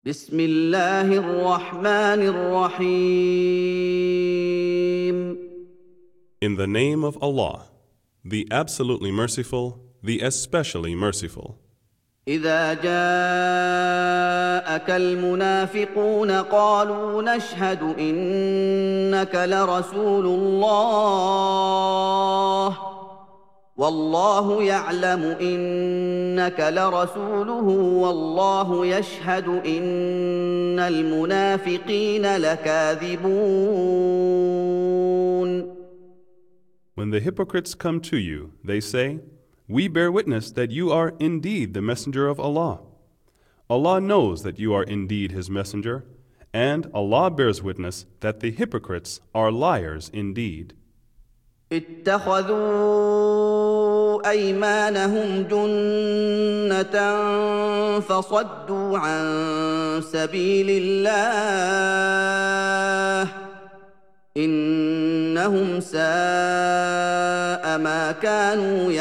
بسم الله الرحمن الرحيم. In the name of Allah, the absolutely merciful, the especially merciful. إذا جاءك المنافقون قالوا نشهد إنك لرسول الله والله يعلم إنك لرسوله والله يشهد إن المنافقين لكاذبون. When the hypocrites come to you, they say, "We bear witness that you are indeed the messenger of Allah." Allah knows that you are indeed His messenger, and Allah bears witness that the hypocrites are liars indeed. اتخذوا أيمانهم جنة فصدوا عن سبيل الله إنهم ساء ما كانوا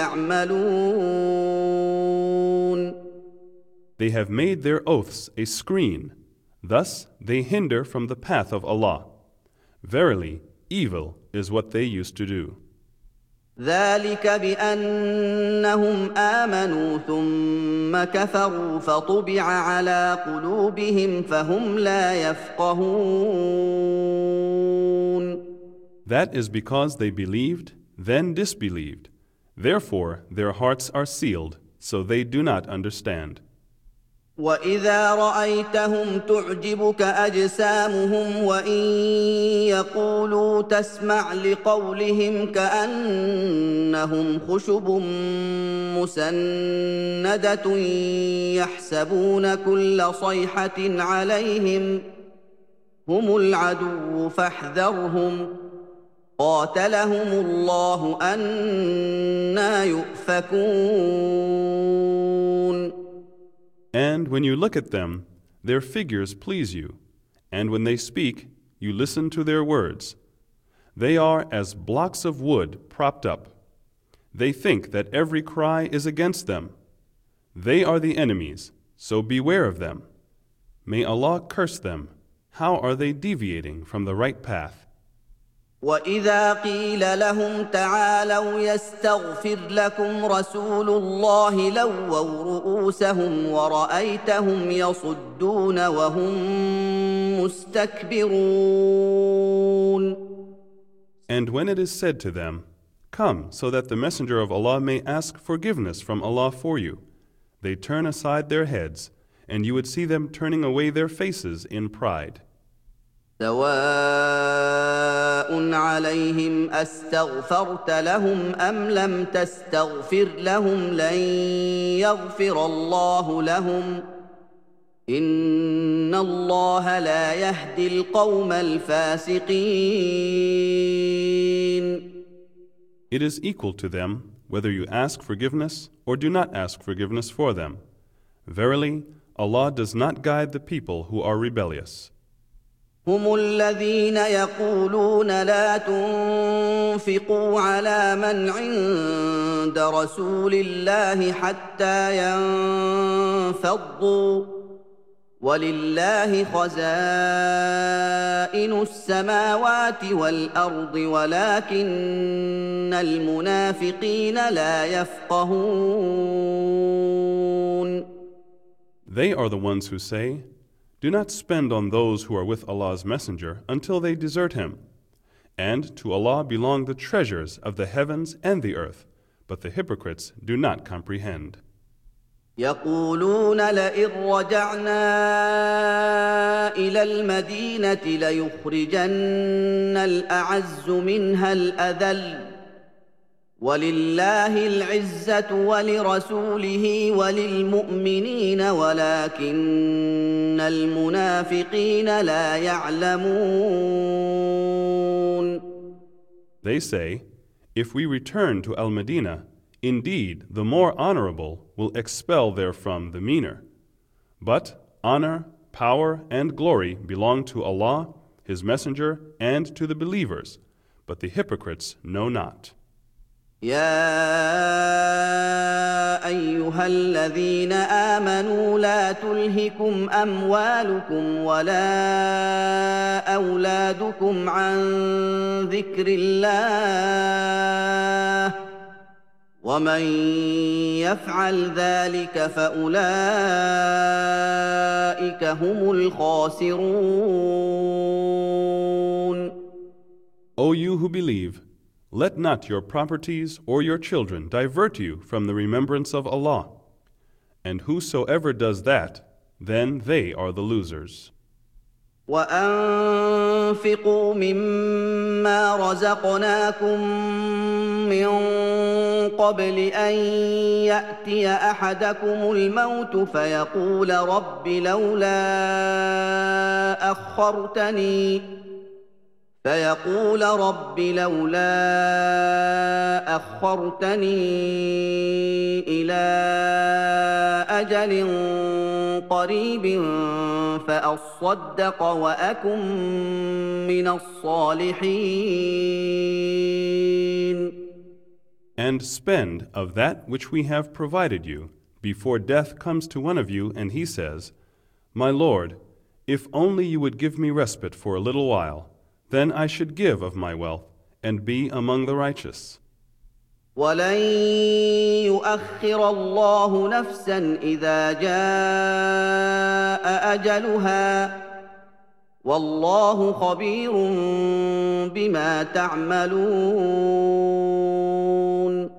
يعملون. They have made their oaths a screen, thus they hinder from the path of Allah. Verily, evil is what they used to do. ذلك بأنهم آمنوا ثم كفروا فطبع على قلوبهم فهم لا يفقهون. That is because they believed, then disbelieved. Therefore, their hearts are sealed, so they do not understand. وإذا رأيتهم تعجبك أجسامهم وإن يقولوا تسمع لقولهم كأنهم خشب مسندة يحسبون كل صيحة عليهم هم العدو فاحذرهم قاتلهم الله أنى يؤفكون. And when you look at them, their figures please you, and when they speak, you listen to their words. They are as blocks of wood propped up. They think that every cry is against them. They are the enemies, so beware of them. May Allah curse them. How are they deviating from the right path? وإذا قيل لهم تعالوا يستغفر لكم رسول الله لووا رؤوسهم ورأيتهم يصدون وهم مستكبرون. And when it is said to them, "Come, so that the Messenger of Allah may ask forgiveness from Allah for you," they turn aside their heads, and you would see them turning away their faces in pride. سواء عليهم أستغفرت لهم أم لم تستغفر لهم لن يغفر الله لهم إن الله لا يهدي القوم الفاسقين. It is equal to them whether you ask forgiveness or do not ask forgiveness for them. Verily, Allah does not guide the people who are rebellious. هم الذين يقولون لا تنفقوا على من عند رسول الله حتى ينفضوا ولله خزائن السماوات والأرض ولكن المنافقين لا يفقهون. They are the ones who say, "Do not spend on those who are with Allah's Messenger until they desert him. And to Allah belong the treasures of the heavens and the earth, but the hypocrites do not comprehend." يقولون لئن رجعنا إلى المدينة ليخرجن الأعز منها الأذل ولله العزة ولرسوله وللمؤمنين ولكن المنافقين لا يعلمون. They say, "If we return to Al-Madinah, indeed the more honorable will expel therefrom the meaner. But honor, power, and glory belong to Allah, His Messenger, and to the believers, but the hypocrites know not." يا ايها الذين امنوا لا تلهكم اموالكم ولا اولادكم عن ذكر الله ومن يفعل ذلك فاولئك هم الخاسرون. O you who believe, let not your properties or your children divert you from the remembrance of Allah, and whosoever does that, then they are the losers. وأنفقوا مما رزقناكم من قبل أن يأتي أحدكم الموت فيقول رب لولا أخرتني إلى أجل قريب فأصدق وأكن من الصالحين. And spend of that which we have provided you, before death comes to one of you and he says, My Lord, if only you would give me respite for a little while, then I should give of my wealth and be among the righteous. ولن يؤخر الله نفسا إذا جاء أجلها والله خبير بما تعملون.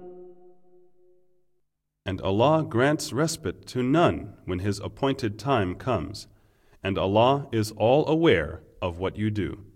And Allah grants respite to none when His appointed time comes, and Allah is all aware of what you do.